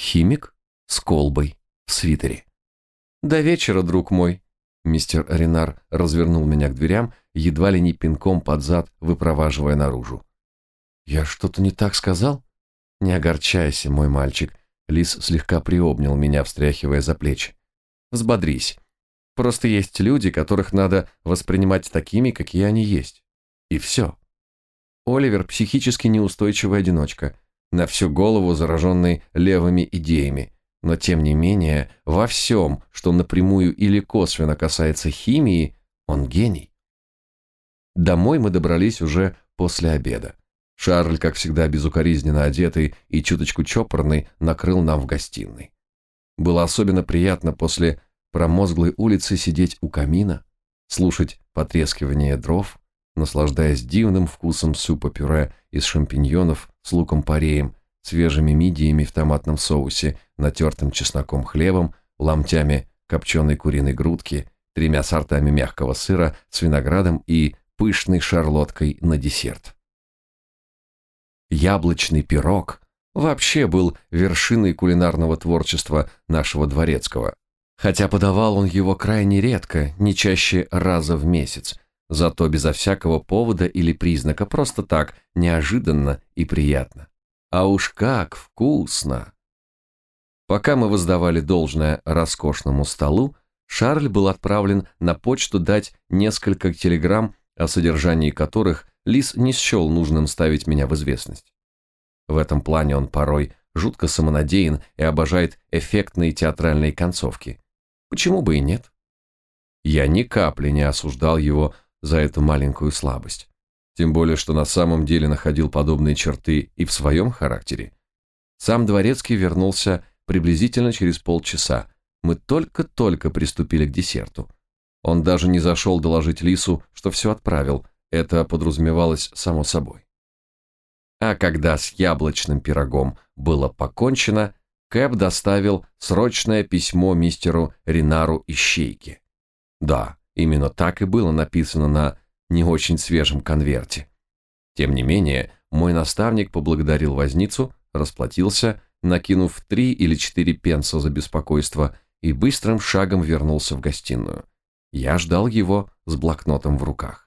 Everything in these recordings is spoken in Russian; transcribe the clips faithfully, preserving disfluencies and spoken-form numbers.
Химик с колбой в свитере. «До вечера, друг мой!» Мистер Ренар развернул меня к дверям, едва ли не пинком под зад, выпроваживая наружу. «Я что-то не так сказал?» «Не огорчайся, мой мальчик». Лис слегка приобнял меня, встряхивая за плечи. «Взбодрись. Просто есть люди, которых надо воспринимать такими, какие они есть. И все». Оливер – психически неустойчивый одиночка, на всю голову зараженный левыми идеями, но тем не менее во всем, что напрямую или косвенно касается химии, он гений. Домой мы добрались уже после обеда. Шарль, как всегда безукоризненно одетый и чуточку чопорный, накрыл нам в гостиной. Было особенно приятно после промозглой улицы сидеть у камина, слушать потрескивание дров, наслаждаясь дивным вкусом супа-пюре из шампиньонов с луком-пореем, свежими мидиями в томатном соусе, натертым чесноком хлебом, ломтями копченой куриной грудки, тремя сортами мягкого сыра с виноградом и пышной шарлоткой на десерт. Яблочный пирог вообще был вершиной кулинарного творчества нашего дворецкого, хотя подавал он его крайне редко, не чаще раза в месяц, зато безо всякого повода или признака, просто так, неожиданно и приятно. А уж как вкусно! Пока мы воздавали должное роскошному столу, Шарль был отправлен на почту дать несколько телеграмм, о содержании которых Лис не счел нужным ставить меня в известность. В этом плане он порой жутко самонадеян и обожает эффектные театральные концовки. Почему бы и нет? Я ни капли не осуждал его за эту маленькую слабость. Тем более, что на самом деле находил подобные черты и в своем характере. Сам дворецкий вернулся приблизительно через полчаса. Мы только-только приступили к десерту. Он даже не зашел доложить Лису, что все отправил. Это подразумевалось само собой. А когда с яблочным пирогом было покончено, Кэп доставил срочное письмо мистеру Ренару Ищейке. Да, именно так и было написано на не очень свежем конверте. Тем не менее, мой наставник поблагодарил возницу, расплатился, накинув три или четыре пенса за беспокойство, и быстрым шагом вернулся в гостиную. Я ждал его с блокнотом в руках.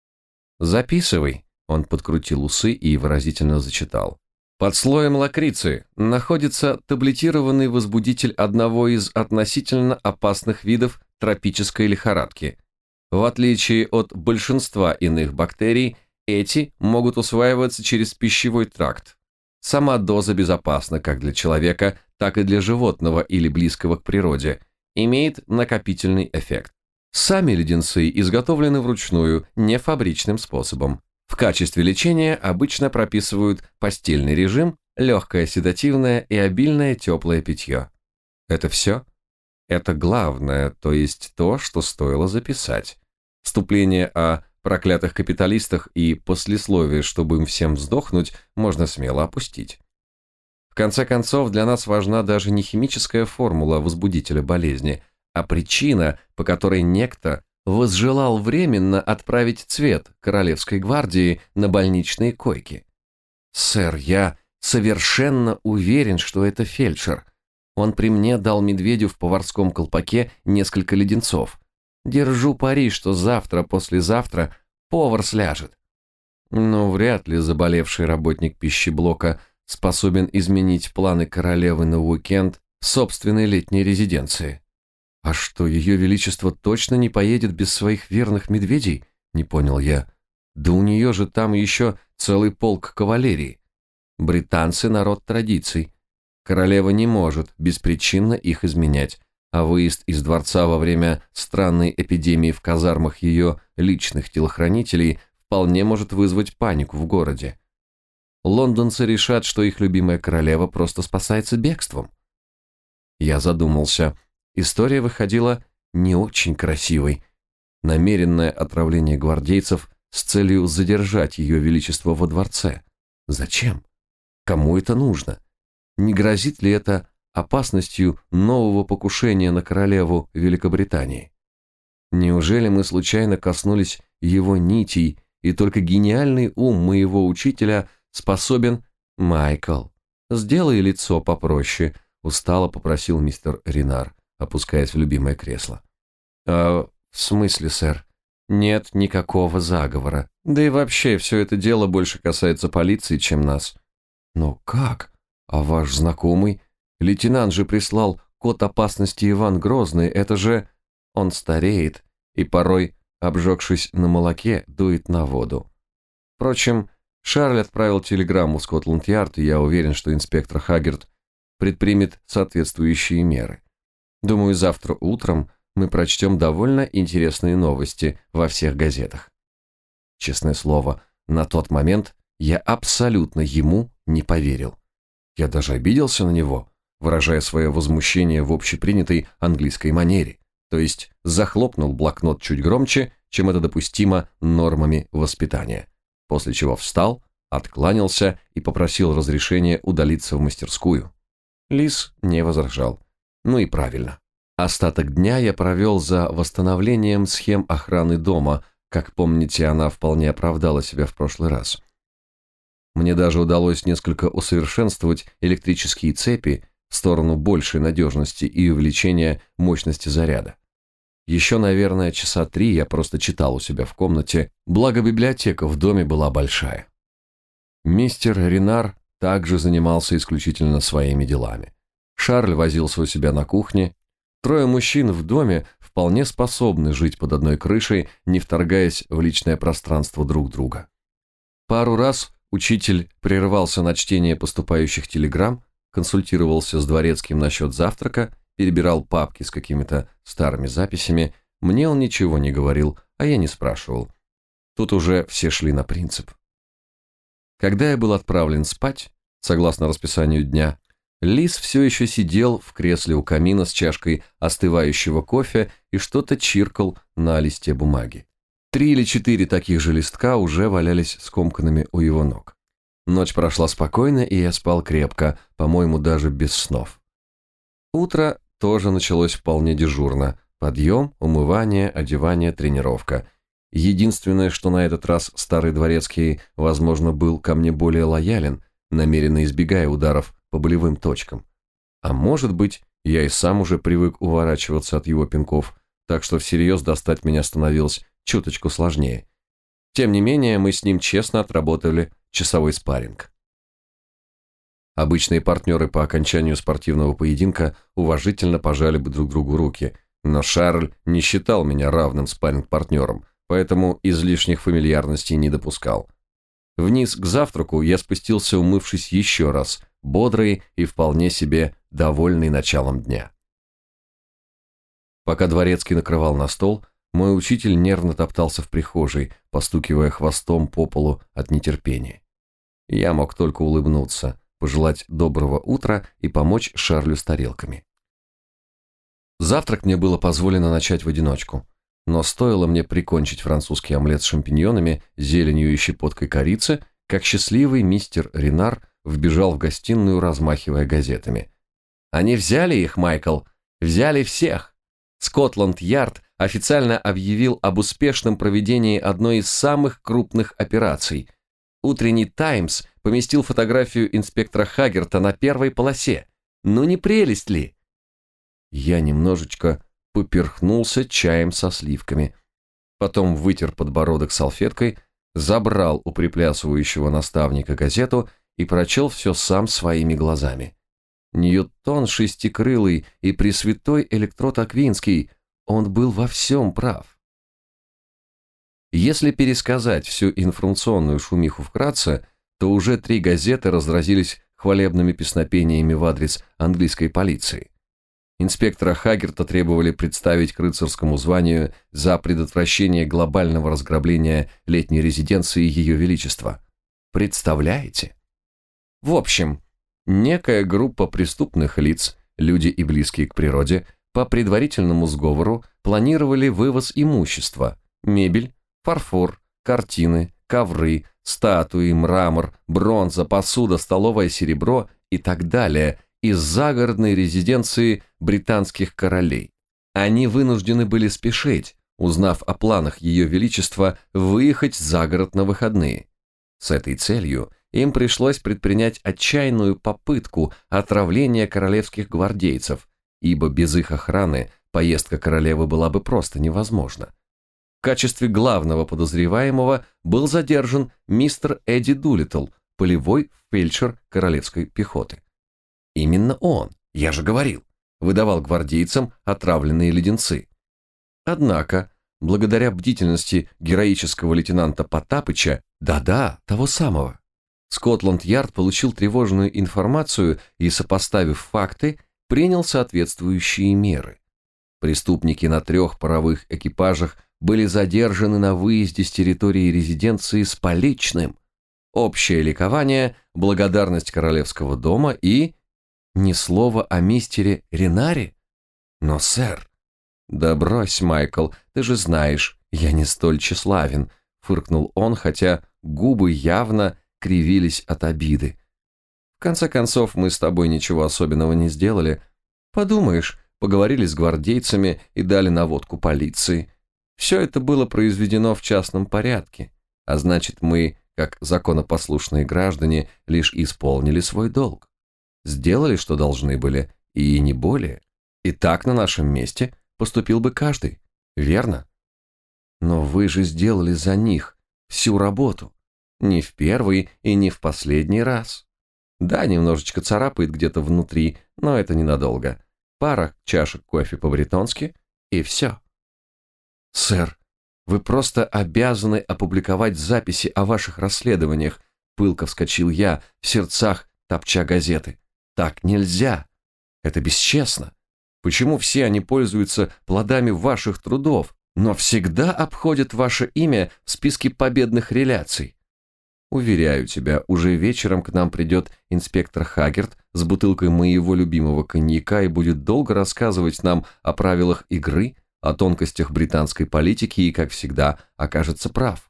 «Записывай», — он подкрутил усы и выразительно зачитал. «Под слоем лакрицы находится таблетированный возбудитель одного из относительно опасных видов тропической лихорадки. В отличие от большинства иных бактерий, эти могут усваиваться через пищевой тракт. Сама доза безопасна как для человека, так и для животного или близкого к природе, имеет накопительный эффект. Сами леденцы изготовлены вручную, не фабричным способом. В качестве лечения обычно прописывают постельный режим, легкое седативное и обильное теплое питье. Это все? Это главное, то есть то, что стоило записать. Вступление о проклятых капиталистах и послесловие, чтобы им всем сдохнуть, можно смело опустить. В конце концов, для нас важна даже не химическая формула возбудителя болезни, а причина, по которой некто возжелал временно отправить цвет Королевской гвардии на больничные койки. «Сэр, я совершенно уверен, что это фельдшер. Он при мне дал медведю в поварском колпаке несколько леденцов. Держу пари, что завтра-послезавтра повар сляжет». Но вряд ли заболевший работник пищеблока способен изменить планы королевы на уикенд в собственной летней резиденции. «А что, ее величество точно не поедет без своих верных медведей?» – не понял я. «Да у нее же там еще целый полк кавалерии. Британцы – народ традиций. Королева не может беспричинно их изменять, а выезд из дворца во время странной эпидемии в казармах ее личных телохранителей вполне может вызвать панику в городе. Лондонцы решат, что их любимая королева просто спасается бегством». Я задумался. История выходила не очень красивой. Намеренное отравление гвардейцев с целью задержать ее величество во дворце. Зачем? Кому это нужно? Не грозит ли это опасностью нового покушения на королеву Великобритании? Неужели мы случайно коснулись его нитей, и только гениальный ум моего учителя способен... «Майкл, сделай лицо попроще», устало попросил мистер Ренар, опускаясь в любимое кресло. «А в смысле, сэр? Нет никакого заговора. Да и вообще, все это дело больше касается полиции, чем нас». «Но как? А ваш знакомый? Лейтенант же прислал код опасности Иван Грозный. Это же...» Он стареет и порой, обжегшись на молоке, дует на воду. Впрочем, Шарль отправил телеграмму в Скотланд-Ярд, и я уверен, что инспектор Хаггерт предпримет соответствующие меры. Думаю, завтра утром мы прочтем довольно интересные новости во всех газетах. Честное слово, на тот момент я абсолютно ему не поверил. Я даже обиделся на него, выражая свое возмущение в общепринятой английской манере, то есть захлопнул блокнот чуть громче, чем это допустимо нормами воспитания, после чего встал, откланялся и попросил разрешения удалиться в мастерскую. Лис не возражал. Ну и правильно. Остаток дня я провел за восстановлением схем охраны дома. Как помните, она вполне оправдала себя в прошлый раз. Мне даже удалось несколько усовершенствовать электрические цепи в сторону большей надежности и увеличения мощности заряда. Еще, наверное, часа три я просто читал у себя в комнате, благо библиотека в доме была большая. Мистер Ренар также занимался исключительно своими делами. Шарль возился у себя на кухне. Трое мужчин в доме вполне способны жить под одной крышей, не вторгаясь в личное пространство друг друга. Пару раз учитель прерывался на чтение поступающих телеграмм, консультировался с дворецким насчет завтрака, перебирал папки с какими-то старыми записями. Мне он ничего не говорил, а я не спрашивал. Тут уже все шли на принцип. Когда я был отправлен спать, согласно расписанию дня, Лис все еще сидел в кресле у камина с чашкой остывающего кофе и что-то чиркал на листе бумаги. Три или четыре таких же листка уже валялись скомканными у его ног. Ночь прошла спокойно, и я спал крепко, по-моему, даже без снов. Утро тоже началось вполне дежурно. Подъем, умывание, одевание, тренировка. Единственное, что на этот раз старый дворецкий, возможно, был ко мне более лоялен, намеренно избегая ударов по болевым точкам. А может быть, я и сам уже привык уворачиваться от его пинков, так что всерьез достать меня становилось чуточку сложнее. Тем не менее, мы с ним честно отработали часовой спарринг. Обычные партнеры по окончанию спортивного поединка уважительно пожали бы друг другу руки, но Шарль не считал меня равным спарринг-партнером, поэтому излишних фамильярностей не допускал. Вниз к завтраку я спустился, умывшись еще раз, бодрый и вполне себе довольный началом дня. Пока дворецкий накрывал на стол, мой учитель нервно топтался в прихожей, постукивая хвостом по полу от нетерпения. Я мог только улыбнуться, пожелать доброго утра и помочь Шарлю с тарелками. Завтрак мне было позволено начать в одиночку, но стоило мне прикончить французский омлет с шампиньонами, зеленью и щепоткой корицы, как счастливый мистер Ренар вбежал в гостиную, размахивая газетами. «Они взяли их, Майкл! Взяли всех! Скотланд-Ярд официально объявил об успешном проведении одной из самых крупных операций. Утренний «Таймс» поместил фотографию инспектора Хаггерта на первой полосе. Ну не прелесть ли?» Я немножечко поперхнулся чаем со сливками. Потом вытер подбородок салфеткой, забрал у приплясывающего наставника газету и прочел все сам своими глазами. Ньютон шестикрылый и пресвятой Электрот Аквинский, он был во всем прав. Если пересказать всю информационную шумиху вкратце, то уже три газеты разразились хвалебными песнопениями в адрес английской полиции. Инспектора Хаггерта требовали представить к рыцарскому званию за предотвращение глобального разграбления летней резиденции Ее Величества. Представляете? В общем, некая группа преступных лиц, люди и близкие к природе, по предварительному сговору планировали вывоз имущества, мебель, фарфор, картины, ковры, статуи, мрамор, бронза, посуда, столовое серебро и так далее из загородной резиденции британских королей. Они вынуждены были спешить, узнав о планах Ее Величества выехать за город на выходные. С этой целью им пришлось предпринять отчаянную попытку отравления королевских гвардейцев, ибо без их охраны поездка королевы была бы просто невозможна. В качестве главного подозреваемого был задержан мистер Эдди Дулиттл, полевой фельдшер королевской пехоты. Именно он, я же говорил, выдавал гвардейцам отравленные леденцы. Однако, благодаря бдительности героического лейтенанта Потапыча, да-да, того самого, Скотланд-Ярд получил тревожную информацию и, сопоставив факты, принял соответствующие меры. Преступники на трех паровых экипажах были задержаны на выезде с территории резиденции с поличным. Общее ликование, благодарность королевского дома и... ни слова о мистере Ренаре? Но, сэр... Да брось, Майкл, ты же знаешь, я не столь тщеславен, фыркнул он, хотя губы явно кривились от обиды. В конце концов, мы с тобой ничего особенного не сделали. Подумаешь, поговорили с гвардейцами и дали наводку полиции. Все это было произведено в частном порядке, а значит, мы, как законопослушные граждане, лишь исполнили свой долг. Сделали, что должны были, и не более. И так на нашем месте поступил бы каждый, верно? Но вы же сделали за них всю работу. Не в первый и не в последний раз. Да, немножечко царапает где-то внутри, но это ненадолго. Пара чашек кофе по-бретонски, и все. Сэр, вы просто обязаны опубликовать записи о ваших расследованиях, пылко вскочил я, в сердцах топча газеты. Так нельзя. Это бесчестно. Почему все они пользуются плодами ваших трудов, но всегда обходят ваше имя в списке победных реляций? Уверяю тебя, уже вечером к нам придет инспектор Хаггерт с бутылкой моего любимого коньяка и будет долго рассказывать нам о правилах игры, о тонкостях британской политики и, как всегда, окажется прав.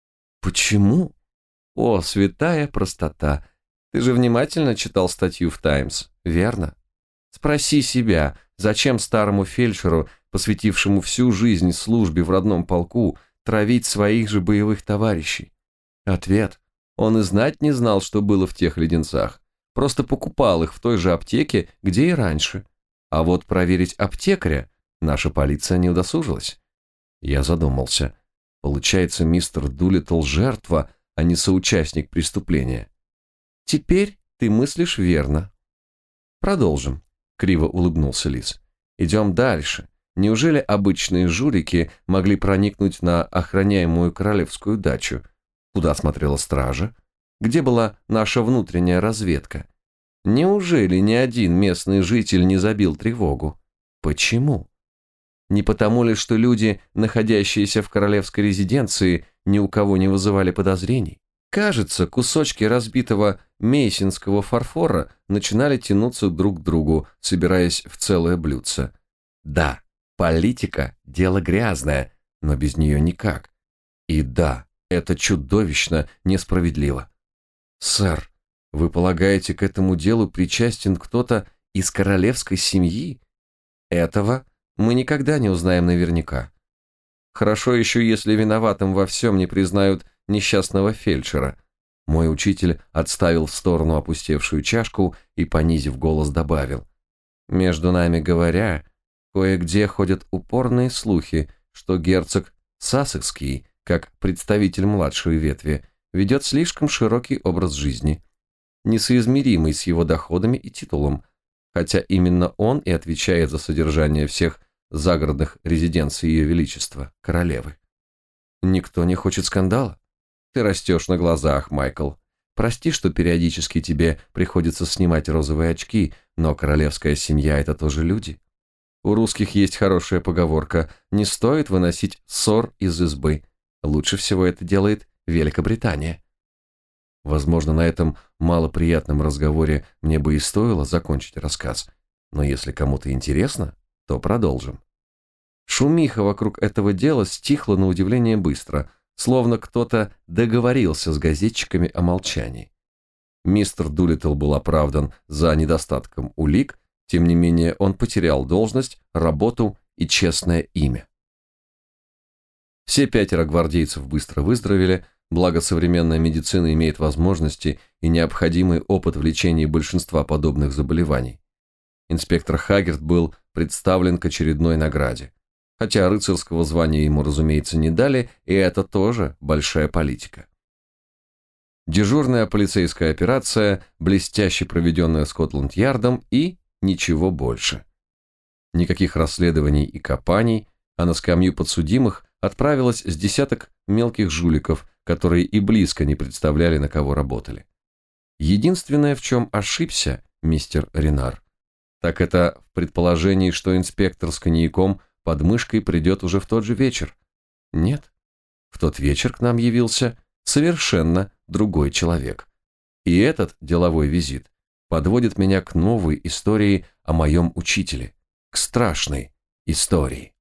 Почему? О, святая простота! Ты же внимательно читал статью в «Таймс», верно? Спроси себя, зачем старому фельдшеру, посвятившему всю жизнь службе в родном полку, травить своих же боевых товарищей? Ответ. Он и знать не знал, что было в тех леденцах. Просто покупал их в той же аптеке, где и раньше. А вот проверить аптекаря наша полиция не удосужилась. Я задумался. Получается, мистер Дулиттл жертва, а не соучастник преступления. Теперь ты мыслишь верно. Продолжим, криво улыбнулся Лис. Идем дальше. Неужели обычные жулики могли проникнуть на охраняемую королевскую дачу? Куда смотрела стража? Где была наша внутренняя разведка? Неужели ни один местный житель не забил тревогу? Почему? Не потому ли, что люди, находящиеся в королевской резиденции, ни у кого не вызывали подозрений? Кажется, кусочки разбитого мейсинского фарфора начинали тянуться друг к другу, собираясь в целое блюдце. Да, политика – дело грязное, но без нее никак. И да, это чудовищно несправедливо. Сэр, вы полагаете, к этому делу причастен кто-то из королевской семьи? Этого мы никогда не узнаем наверняка. Хорошо еще, если виноватым во всем не признают несчастного фельдшера. Мой учитель отставил в сторону опустевшую чашку и, понизив голос, добавил. Между нами говоря, кое-где ходят упорные слухи, что герцог Сассекский, как представитель младшей ветви, ведет слишком широкий образ жизни, несоизмеримый с его доходами и титулом, хотя именно он и отвечает за содержание всех загородных резиденций Ее Величества, королевы. Никто не хочет скандала. Ты растешь на глазах, Майкл. Прости, что периодически тебе приходится снимать розовые очки, но королевская семья – это тоже люди. У русских есть хорошая поговорка «не стоит выносить ссор из избы». Лучше всего это делает Великобритания. Возможно, на этом малоприятном разговоре мне бы и стоило закончить рассказ, но если кому-то интересно, то продолжим. Шумиха вокруг этого дела стихла на удивление быстро, словно кто-то договорился с газетчиками о молчании. Мистер Дулиттл был оправдан за недостатком улик, тем не менее он потерял должность, работу и честное имя. Все пятеро гвардейцев быстро выздоровели, благо современная медицина имеет возможности и необходимый опыт в лечении большинства подобных заболеваний. Инспектор Хаггерт был представлен к очередной награде. Хотя рыцарского звания ему, разумеется, не дали, и это тоже большая политика. Дежурная полицейская операция, блестяще проведенная Скотланд-Ярдом, и ничего больше. Никаких расследований и копаний, а на скамью подсудимых отправилось с десяток мелких жуликов, которые и близко не представляли, на кого работали. Единственное, в чем ошибся мистер Ренар, так это в предположении, что инспектор с коньяком под мышкой придет уже в тот же вечер. Нет, в тот вечер к нам явился совершенно другой человек. И этот деловой визит подводит меня к новой истории о моем учителе, к страшной истории.